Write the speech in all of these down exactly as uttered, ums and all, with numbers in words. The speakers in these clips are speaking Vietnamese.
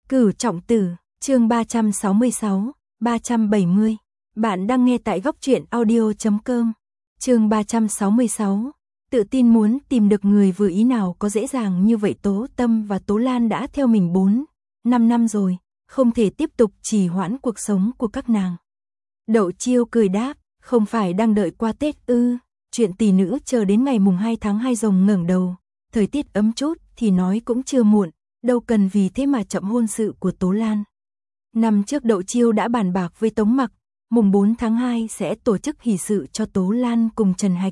Cửu trọng tử, chương ba trăm sáu mươi sáu, ba trăm bảy mươi. Bạn đang nghe tại góc truyện audio chấm com. Chương ba trăm sáu mươi sáu. Tự tin muốn tìm được người vừa ý nào có dễ dàng như vậy. Tố Tâm và Tố Lan đã theo mình bốn, năm năm rồi, không thể tiếp tục trì hoãn cuộc sống của các nàng. Đậu Chiêu cười đáp, không phải đang đợi qua Tết ư? Chuyện tỷ nữ chờ đến ngày mùng hai tháng hai. Rồng ngẩng đầu, thời tiết ấm chút thì nói cũng chưa muộn, đâu cần vì thế mà chậm hôn sự của Tố Lan. Năm trước Đậu Chiêu đã bàn bạc với Tống Mặc, mùng bốn tháng hai sẽ tổ chức hỷ sự cho Tố Lan cùng Trần Hạch.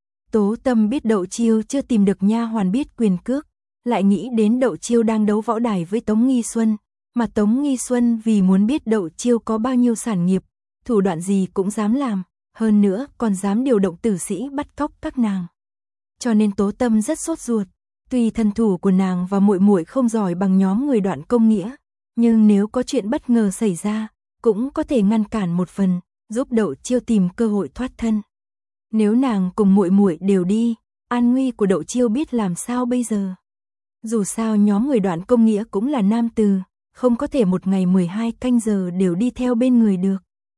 Tố Tâm biết Đậu Chiêu chưa tìm được nha hoàn biết quyền cước, lại nghĩ đến Đậu Chiêu đang đấu võ đài với Tống Nghi Xuân, mà Tống Nghi Xuân vì muốn biết Đậu Chiêu có bao nhiêu sản nghiệp, thủ đoạn gì cũng dám làm, hơn nữa còn dám điều động tử sĩ bắt cóc các nàng. Cho nên Tố Tâm rất sốt ruột, tuy thân thủ của nàng và muội muội không giỏi bằng nhóm người Đoạn Công Nghĩa, nhưng nếu có chuyện bất ngờ xảy ra, cũng có thể ngăn cản một phần, giúp Đậu Chiêu tìm cơ hội thoát thân. Nếu nàng cùng muội muội đều đi, an nguy của Đậu Chiêu biết làm sao bây giờ? Dù sao nhóm người Đoạn Công Nghĩa cũng là nam từ, không có thể một ngày mười hai canh giờ đều đi theo bên người được.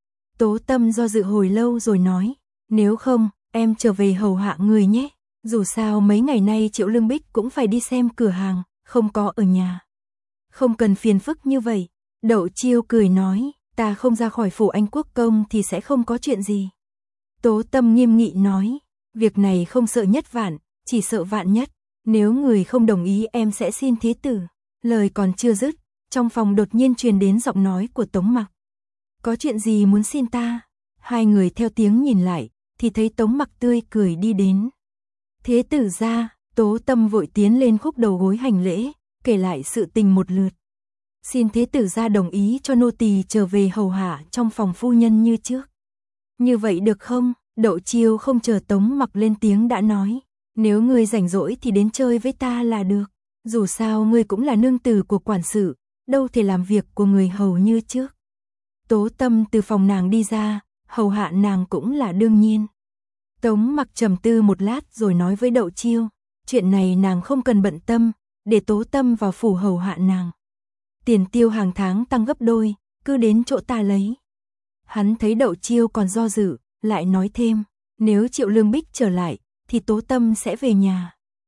Tố Tâm do dự hồi lâu rồi nói, nếu không, em trở về hầu hạ người nhé. Dù sao mấy ngày nay Triệu Lương Bích cũng phải đi xem cửa hàng, không có ở nhà. Không cần phiền phức như vậy. Đậu Chiêu cười nói, ta không ra khỏi phủ Anh Quốc công thì sẽ không có chuyện gì. Tố Tâm nghiêm nghị nói, việc này không sợ nhất vạn, chỉ sợ vạn nhất. Nếu người không đồng ý em sẽ xin thế tử. Lời còn chưa dứt, trong phòng đột nhiên truyền đến giọng nói của Tống Mặc. Có chuyện gì muốn xin ta? Hai người theo tiếng nhìn lại, thì thấy Tống Mặc tươi cười đi đến. Thế tử ra, Tố Tâm vội tiến lên khúc đầu gối hành lễ, kể lại sự tình một lượt. Xin thế tử ra đồng ý cho nô tỳ trở về hầu hạ trong phòng phu nhân như trước. Như vậy được không? Đậu Chiêu không chờ Tống Mặc lên tiếng đã nói, nếu ngươi rảnh rỗi thì đến chơi với ta là được. Dù sao ngươi cũng là nương tử của quản sự, đâu thể làm việc của người hầu như trước. Tố Tâm từ phòng nàng đi ra, hầu hạ nàng cũng là đương nhiên. Tống Mặc trầm tư một lát rồi nói với Đậu Chiêu, chuyện này nàng không cần bận tâm, để Tố Tâm vào phủ hầu hạ nàng. Tiền tiêu hàng tháng tăng gấp đôi, cứ đến chỗ ta lấy. Hắn thấy Đậu Chiêu còn do dự, lại nói thêm, nếu Triệu Lương Bích trở lại, thì Tố Tâm sẽ về nhà.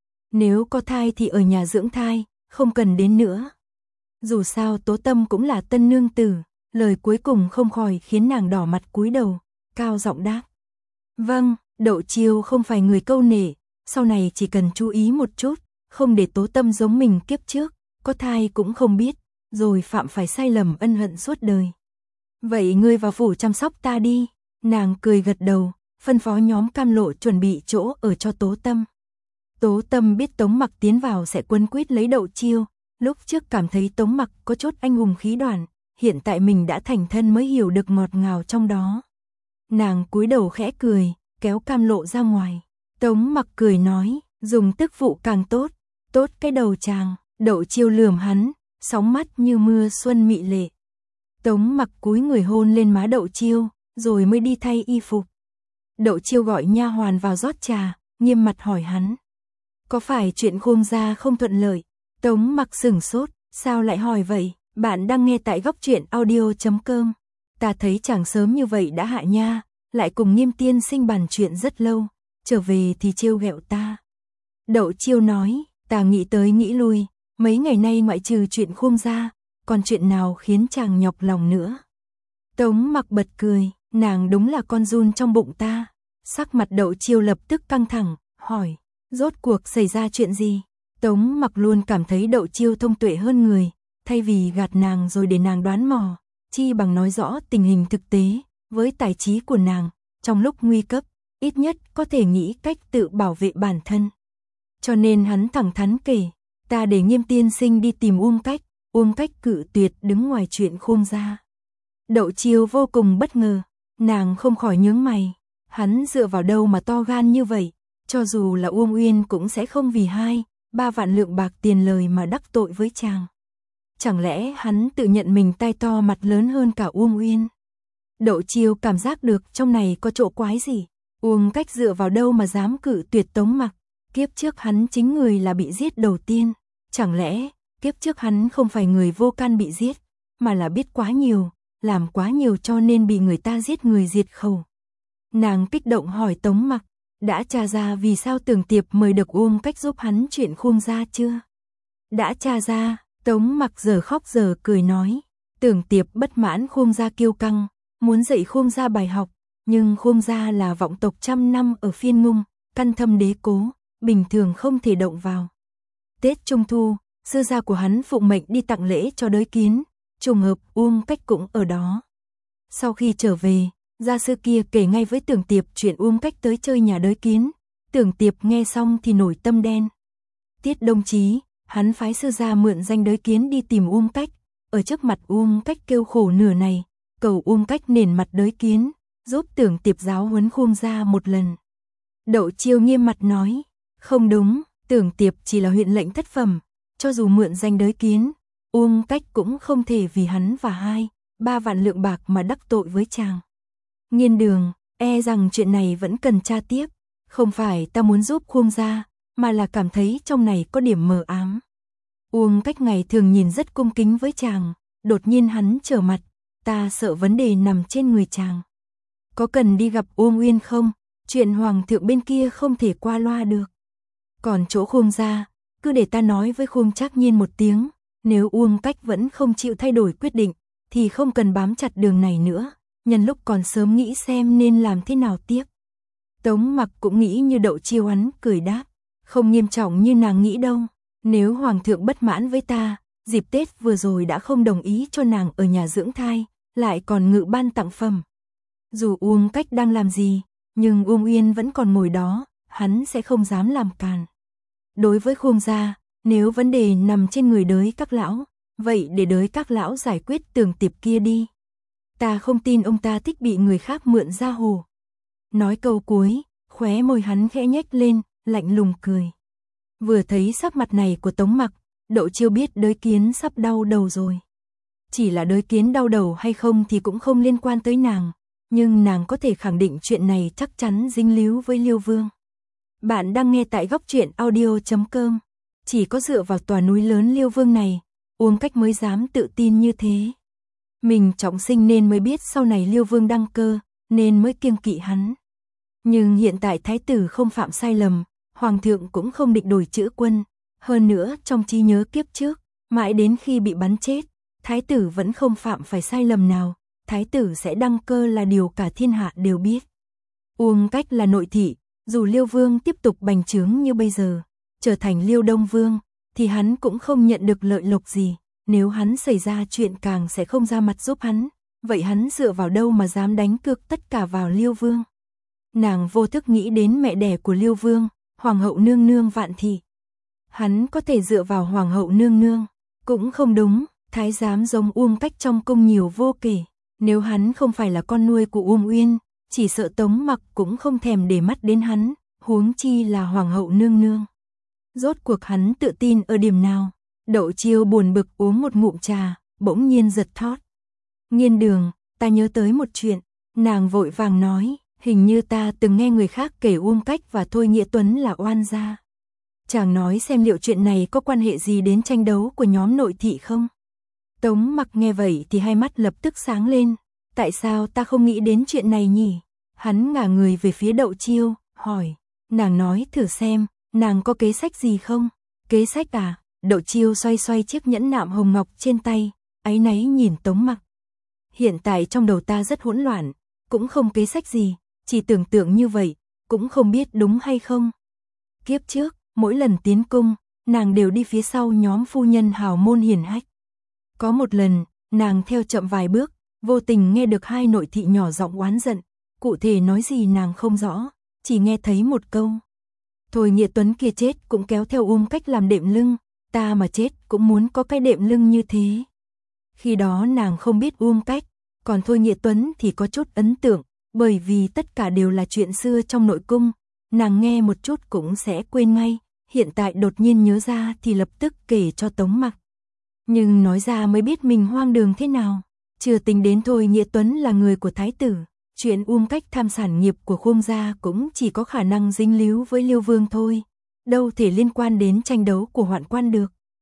Nếu có thai thì ở nhà dưỡng thai, không cần đến nữa. Dù sao Tố Tâm cũng là tân nương tử, lời cuối cùng không khỏi khiến nàng đỏ mặt cúi đầu, cao giọng đáp. Vâng. Đậu Chiêu không phải người câu nệ, sau này chỉ cần chú ý một chút, không để Tố Tâm giống mình kiếp trước, có thai cũng không biết, rồi phạm phải sai lầm ân hận suốt đời. Vậy ngươi vào phủ chăm sóc ta đi. Nàng cười gật đầu, phân phó nhóm Cam Lộ chuẩn bị chỗ ở cho Tố Tâm. Tố Tâm biết Tống Mặc tiến vào sẽ quấn quýt lấy Đậu Chiêu, lúc trước cảm thấy Tống Mặc có chút anh hùng khí đoản, hiện tại mình đã thành thân mới hiểu được ngọt ngào trong đó. Nàng cúi đầu khẽ cười, kéo Cam Lộ ra ngoài. Tống Mặc cười nói, dùng tức vụ càng tốt, tốt cái đầu chàng. Đậu Chiêu lườm hắn, sóng mắt như mưa xuân mị lệ. Tống Mặc cúi người hôn lên má Đậu Chiêu, rồi mới đi thay y phục. Đậu Chiêu gọi nha hoàn vào rót trà, nghiêm mặt hỏi hắn, có phải chuyện Khương gia không thuận lợi? Tống Mặc sửng sốt, sao lại hỏi vậy? Bạn đang nghe tại góc truyện audio chấm com. Ta thấy chàng sớm như vậy đã hạ nha, lại cùng Nghiêm tiên sinh bàn chuyện rất lâu, trở về thì trêu ghẹo ta. Đậu Chiêu nói, ta nghĩ tới nghĩ lui, mấy ngày nay ngoại trừ chuyện Khương gia, còn chuyện nào khiến chàng nhọc lòng nữa? Tống Mặc bật cười, nàng đúng là con giun trong bụng ta. Sắc mặt Đậu Chiêu lập tức căng thẳng, hỏi, rốt cuộc xảy ra chuyện gì? Tống Mặc luôn cảm thấy Đậu Chiêu thông tuệ hơn người, thay vì gạt nàng rồi để nàng đoán mò, chi bằng nói rõ tình hình thực tế. Với tài trí của nàng, trong lúc nguy cấp, ít nhất có thể nghĩ cách tự bảo vệ bản thân. Cho nên hắn thẳng thắn kể, ta để Nghiêm tiên sinh đi tìm Uông Cách, Uông Cách cự tuyệt đứng ngoài chuyện Khương gia. Đậu Chiêu vô cùng bất ngờ, nàng không khỏi nhướng mày, hắn dựa vào đâu mà to gan như vậy, cho dù là Uông Uyên cũng sẽ không vì hai, ba vạn lượng bạc tiền lời mà đắc tội với chàng. Chẳng lẽ hắn tự nhận mình tay to mặt lớn hơn cả Uông Uyên? Đậu Chiêu cảm giác được trong này có chỗ quái gì. Uông Cách dựa vào đâu mà dám cự tuyệt Tống Mặc? Kiếp trước hắn chính người là bị giết đầu tiên. Chẳng lẽ kiếp trước hắn không phải người vô can bị giết, mà là biết quá nhiều, làm quá nhiều cho nên bị người ta giết người diệt khẩu. Nàng kích động hỏi Tống Mặc, đã tra ra vì sao Tưởng Tiệp mời được Uông Cách giúp hắn chuyện Khương gia chưa? Đã tra ra, Tống Mặc giờ khóc giờ cười nói, Tưởng Tiệp bất mãn Khương gia kiêu căng, muốn dạy Khương gia bài học, nhưng Khương gia là vọng tộc trăm năm ở phiên ngung, căn thâm đế cố, bình thường không thể động vào. Tết Trung Thu, sư gia của hắn phụng mệnh đi tặng lễ cho đới kiến, trùng hợp Uông Cách cũng ở đó. Sau khi trở về, gia sư kia kể ngay với Tưởng Tiệp chuyện Uông Cách tới chơi nhà đới kiến, Tưởng Tiệp nghe xong thì nổi tâm đen. Tiết Đông Chí, hắn phái sư gia mượn danh đới kiến đi tìm Uông Cách, ở trước mặt Uông Cách kêu khổ nửa này, cầu Uông Cách nể mặt đới kiến, giúp Tưởng Tiệp giáo huấn Khương gia một lần. Đậu Chiêu nghiêm mặt nói, không đúng, Tưởng Tiệp chỉ là huyện lệnh thất phẩm, cho dù mượn danh đới kiến, Uông Cách cũng không thể vì hắn và hai, ba vạn lượng bạc mà đắc tội với chàng. Nghiên Đường, e rằng chuyện này vẫn cần tra tiếp, không phải ta muốn giúp Khương gia, mà là cảm thấy trong này có điểm mờ ám. Uông Cách ngày thường nhìn rất cung kính với chàng, đột nhiên hắn trở mặt, ta sợ vấn đề nằm trên người chàng. Có cần đi gặp Uông Uyên không? Chuyện hoàng thượng bên kia không thể qua loa được. Còn chỗ Khương gia, cứ để ta nói với Khương Trác Nhiên một tiếng, nếu Uông Cách vẫn không chịu thay đổi quyết định, thì không cần bám chặt đường này nữa, nhân lúc còn sớm nghĩ xem nên làm thế nào tiếp. Tống Mặc cũng nghĩ như Đậu Chiêu, hắn cười đáp, không nghiêm trọng như nàng nghĩ đâu, nếu hoàng thượng bất mãn với ta, dịp Tết vừa rồi đã không đồng ý cho nàng ở nhà dưỡng thai, lại còn ngự ban tặng phẩm. Dù Uông Cách đang làm gì, nhưng Uông Uyên vẫn còn ngồi đó, hắn sẽ không dám làm càn. Đối với Khương gia, nếu vấn đề nằm trên người đới các lão, vậy để đới các lão giải quyết Tưởng Tiệp kia đi. Ta không tin ông ta thích bị người khác mượn ra hồ. Nói câu cuối, khóe môi hắn khẽ nhếch lên, lạnh lùng cười. Vừa thấy sắc mặt này của Tống Mặc, Đậu Chiêu biết đới kiến sắp đau đầu rồi. Chỉ là đới kiến đau đầu hay không thì cũng không liên quan tới nàng, nhưng nàng có thể khẳng định chuyện này chắc chắn dính líu với Liêu Vương. Bạn đang nghe tại góc truyện audio chấm com. Chỉ có dựa vào tòa núi lớn Liêu Vương này, Uông Cách mới dám tự tin như thế. Mình trọng sinh nên mới biết sau này Liêu Vương đăng cơ, nên mới kiêng kỵ hắn. Nhưng hiện tại thái tử không phạm sai lầm, hoàng thượng cũng không định đổi chữ quân. Hơn nữa trong trí nhớ kiếp trước, mãi đến khi bị bắn chết, thái tử vẫn không phạm phải sai lầm nào. Thái tử sẽ đăng cơ là điều cả thiên hạ đều biết. Uông Cách là nội thị, dù Liêu Vương tiếp tục bành trướng như bây giờ, trở thành Liêu Đông Vương, thì hắn cũng không nhận được lợi lộc gì. Nếu hắn xảy ra chuyện càng sẽ không ra mặt giúp hắn, vậy hắn dựa vào đâu mà dám đánh cược tất cả vào Liêu Vương. Nàng vô thức nghĩ đến mẹ đẻ của Liêu Vương, Hoàng hậu nương nương Vạn Thị. Hắn có thể dựa vào Hoàng hậu nương nương, cũng không đúng, thái giám giống Uông Cách trong cung nhiều vô kể. Nếu hắn không phải là con nuôi của Uông Uyên, chỉ sợ Tống Mặc cũng không thèm để mắt đến hắn, huống chi là Hoàng hậu nương nương. Rốt cuộc hắn tự tin ở điểm nào? Đậu Chiêu buồn bực uống một ngụm trà, bỗng nhiên giật thót. Nghiên Đường, ta nhớ tới một chuyện. Nàng vội vàng nói, hình như ta từng nghe người khác kể Uông Cách và Thôi Nghĩa Tuấn là oan gia. Chàng nói xem liệu chuyện này có quan hệ gì đến tranh đấu của nhóm nội thị không? Tống Mặc nghe vậy thì hai mắt lập tức sáng lên. Tại sao ta không nghĩ đến chuyện này nhỉ? Hắn ngả người về phía Đậu Chiêu, hỏi. Nàng nói thử xem, nàng có kế sách gì không? Kế sách à? Đậu Chiêu xoay xoay chiếc nhẫn nạm hồng ngọc trên tay, áy náy nhìn Tống Mặc. Hiện tại trong đầu ta rất hỗn loạn, cũng không kế sách gì, chỉ tưởng tượng như vậy, cũng không biết đúng hay không. Kiếp trước, mỗi lần tiến cung, nàng đều đi phía sau nhóm phu nhân hào môn hiển hách. Có một lần, nàng theo chậm vài bước, vô tình nghe được hai nội thị nhỏ giọng oán giận, cụ thể nói gì nàng không rõ, chỉ nghe thấy một câu. Thôi Nghĩa Tuấn kia chết cũng kéo theo Uông Cách làm đệm lưng, ta mà chết cũng muốn có cái đệm lưng như thế. Khi đó nàng không biết Uông Cách, còn Thôi Nghĩa Tuấn thì có chút ấn tượng, bởi vì tất cả đều là chuyện xưa trong nội cung, nàng nghe một chút cũng sẽ quên ngay, hiện tại đột nhiên nhớ ra thì lập tức kể cho Tống Mặc. Nhưng nói ra mới biết mình hoang đường thế nào, chưa tính đến Thôi Nghĩa Tuấn là người của thái tử, chuyện Uông Cách tham sản nghiệp của Khương gia cũng chỉ có khả năng dính líu với Liêu Vương thôi, đâu thể liên quan đến tranh đấu của Hoạn Quan được.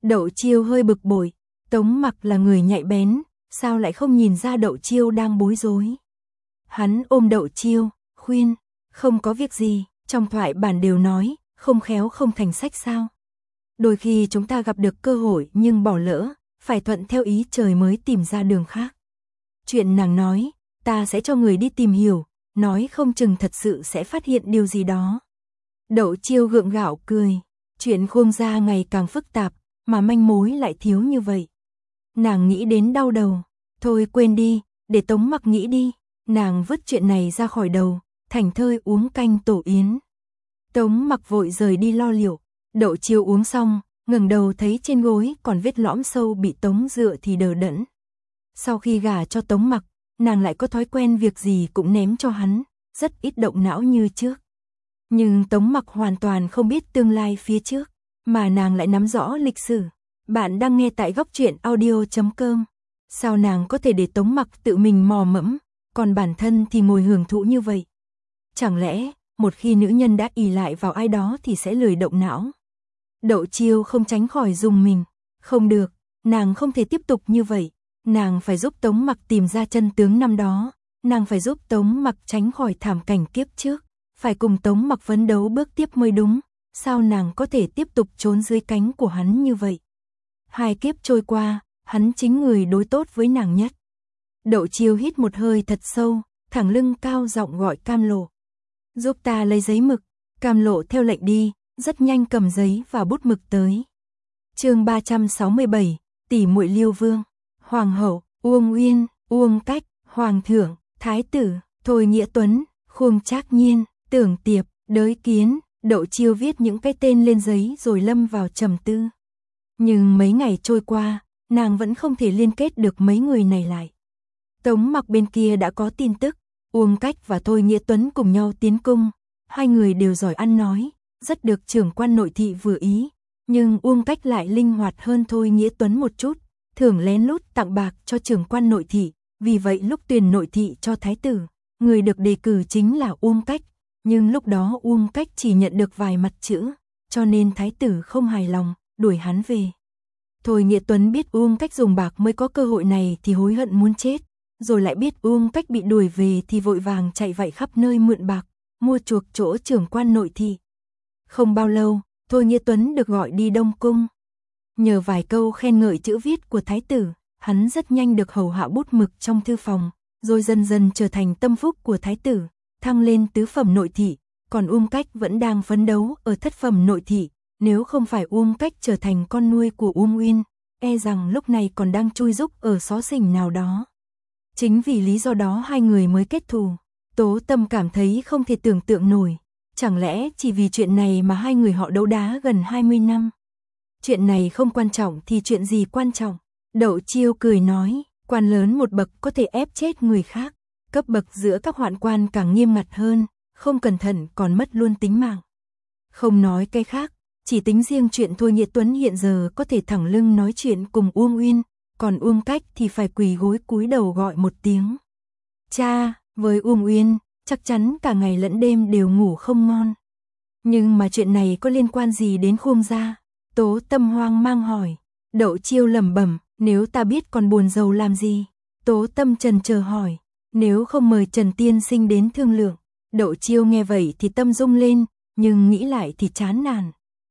Đậu Chiêu hơi bực bội, Tống Mặc là người nhạy bén, sao lại không nhìn ra Đậu Chiêu đang bối rối. Hắn ôm Đậu Chiêu, khuyên, không có việc gì, trong thoại bản đều nói, không khéo không thành sách sao. Đôi khi chúng ta gặp được cơ hội nhưng bỏ lỡ, phải thuận theo ý trời mới tìm ra đường khác. Chuyện nàng nói, ta sẽ cho người đi tìm hiểu, nói không chừng thật sự sẽ phát hiện điều gì đó. Đậu Chiêu gượng gạo cười, chuyện Khuông gia ngày càng phức tạp, mà manh mối lại thiếu như vậy. Nàng nghĩ đến đau đầu, thôi quên đi, để Tống Mặc nghĩ đi, nàng vứt chuyện này ra khỏi đầu, thảnh thơi uống canh tổ yến. Tống Mặc vội rời đi lo liệu, Đậu Chiêu uống xong, ngẩng đầu thấy trên gối còn vết lõm sâu bị Tống dựa thì đờ đẫn. Sau khi gả cho Tống Mặc, nàng lại có thói quen việc gì cũng ném cho hắn, rất ít động não như trước. Nhưng Tống Mặc hoàn toàn không biết tương lai phía trước, mà nàng lại nắm rõ lịch sử. Bạn đang nghe tại góc truyện audio chấm com. Sao nàng có thể để Tống Mặc tự mình mò mẫm, còn bản thân thì ngồi hưởng thụ như vậy? Chẳng lẽ, một khi nữ nhân đã ỷ lại vào ai đó thì sẽ lười động não? Đậu Chiêu không tránh khỏi dùng mình. Không được, nàng không thể tiếp tục như vậy. Nàng phải giúp Tống Mặc tìm ra chân tướng năm đó. Nàng phải giúp Tống Mặc tránh khỏi thảm cảnh kiếp trước. Phải cùng Tống Mặc phấn đấu bước tiếp mới đúng. Sao nàng có thể tiếp tục trốn dưới cánh của hắn như vậy? Hai kiếp trôi qua, hắn chính người đối tốt với nàng nhất. Đậu Chiêu hít một hơi thật sâu, thẳng lưng cao giọng gọi Cam Lộ. Giúp ta lấy giấy mực. Cam Lộ theo lệnh đi, rất nhanh cầm giấy và bút mực tới. Chương ba trăm sáu mươi bảy, tỷ muội Liêu Vương, Hoàng hậu, Uông Uyên, Uông Cách, Hoàng thượng, Thái tử, Thôi Nghĩa Tuấn, Khuông Trác Nhiên, Tưởng Tiệp, Đới Kiến. Đậu Chiêu viết những cái tên lên giấy rồi lâm vào trầm tư. Nhưng mấy ngày trôi qua, nàng vẫn không thể liên kết được mấy người này lại. Tống Mặc bên kia đã có tin tức, Uông Cách và Thôi Nghĩa Tuấn cùng nhau tiến cung. Hai người đều giỏi ăn nói, rất được trưởng quan nội thị vừa ý. Nhưng Uông Cách lại linh hoạt hơn Thôi Nghĩa Tuấn một chút, thường lén lút tặng bạc cho trưởng quan nội thị. Vì vậy lúc tuyển nội thị cho thái tử, người được đề cử chính là Uông Cách. Nhưng lúc đó Uông Cách chỉ nhận được vài mặt chữ, cho nên thái tử không hài lòng, đuổi hắn về. Thôi Nghĩa Tuấn biết Uông Cách dùng bạc mới có cơ hội này thì hối hận muốn chết, rồi lại biết Uông Cách bị đuổi về thì vội vàng chạy vạy khắp nơi mượn bạc, mua chuộc chỗ trưởng quan nội thị. Không bao lâu, Thôi Nghĩa Tuấn được gọi đi Đông Cung. Nhờ vài câu khen ngợi chữ viết của thái tử, hắn rất nhanh được hầu hạ bút mực trong thư phòng, rồi dần dần trở thành tâm phúc của thái tử, thăng lên tứ phẩm nội thị, còn Uông Cách vẫn đang phấn đấu ở thất phẩm nội thị. Nếu không phải Uông Cách trở thành con nuôi của Uông Uyên, e rằng lúc này còn đang chui rúc ở xó xỉnh nào đó. Chính vì lý do đó hai người mới kết thù. Tố Tâm cảm thấy không thể tưởng tượng nổi. Chẳng lẽ chỉ vì chuyện này mà hai người họ đấu đá gần hai mươi năm? Chuyện này không quan trọng thì chuyện gì quan trọng? Đậu Chiêu cười nói, quan lớn một bậc có thể ép chết người khác. Cấp bậc giữa các hoạn quan càng nghiêm ngặt hơn, không cẩn thận còn mất luôn tính mạng. Không nói cái khác, chỉ tính riêng chuyện Thôi Nghĩa Tuấn hiện giờ có thể thẳng lưng nói chuyện cùng Uông Uyên, còn Uông Cách thì phải quỳ gối cúi đầu gọi một tiếng cha. Với Uông Uyên, chắc chắn cả ngày lẫn đêm đều ngủ không ngon. Nhưng mà chuyện này có liên quan gì đến Khuông gia? Tố Tâm hoang mang hỏi. Đậu Chiêu lẩm bẩm, nếu ta biết còn buồn rầu làm gì? Tố Tâm trần chờ hỏi, nếu không mời Trần tiên sinh đến thương lượng. Đậu Chiêu nghe vậy thì tâm rung lên, nhưng nghĩ lại thì chán nản.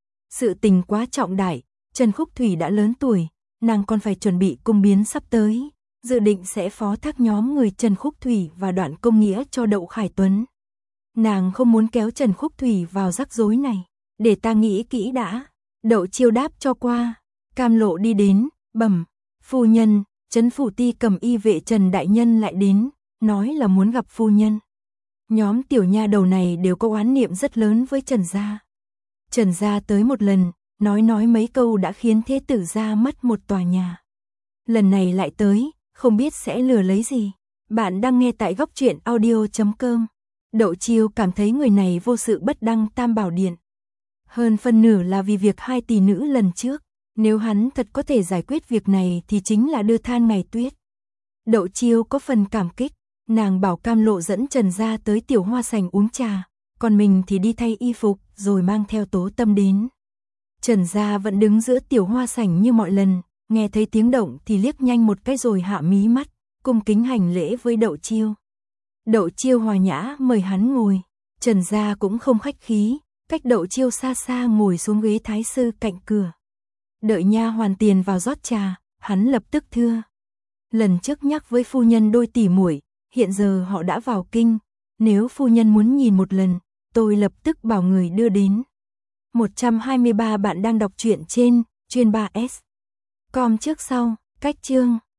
Sự tình quá trọng đại, Trần Khúc Thủy đã lớn tuổi, nàng còn phải chuẩn bị cung biến sắp tới, dự định sẽ phó thác nhóm người Trần Khúc Thủy và Đoạn Công Nghĩa cho Đậu Khải Tuấn. Nàng không muốn kéo Trần Khúc Thủy vào rắc rối này, để ta nghĩ kỹ đã. Đậu Chiêu đáp cho qua. Cam Lộ đi đến, bẩm, phu nhân, Trấn phủ ti cầm y vệ Trần đại nhân lại đến, nói là muốn gặp phu nhân. Nhóm tiểu nha đầu này đều có oán niệm rất lớn với Trần gia. Trần gia tới một lần, nói nói mấy câu đã khiến thế tử gia mất một tòa nhà. Lần này lại tới, không biết sẽ lừa lấy gì. Bạn đang nghe tại góc truyện audio chấm com. Đậu Chiêu cảm thấy người này vô sự bất đăng tam bảo điện. Hơn phân nửa là vì việc hai tỷ nữ lần trước. Nếu hắn thật có thể giải quyết việc này thì chính là đưa than ngày tuyết. Đậu Chiêu có phần cảm kích, nàng bảo Cam Lộ dẫn Trần gia tới tiểu hoa sành uống trà, còn mình thì đi thay y phục rồi mang theo Tố Tâm đến. Trần Gia vẫn đứng giữa tiểu hoa sảnh như mọi lần, nghe thấy tiếng động thì liếc nhanh một cái rồi hạ mí mắt, cung kính hành lễ với Đậu Chiêu. Đậu Chiêu hòa nhã mời hắn ngồi, Trần Gia cũng không khách khí, cách Đậu Chiêu xa xa ngồi xuống ghế thái sư cạnh cửa. Đợi nha hoàn tiền vào rót trà, hắn lập tức thưa: lần trước nhắc với phu nhân đôi tỷ muội, hiện giờ họ đã vào kinh, nếu phu nhân muốn nhìn một lần, tôi lập tức bảo người đưa đến. một trăm hai mươi ba bạn đang đọc truyện trên chuyên ba S. Com trước sau, cách chương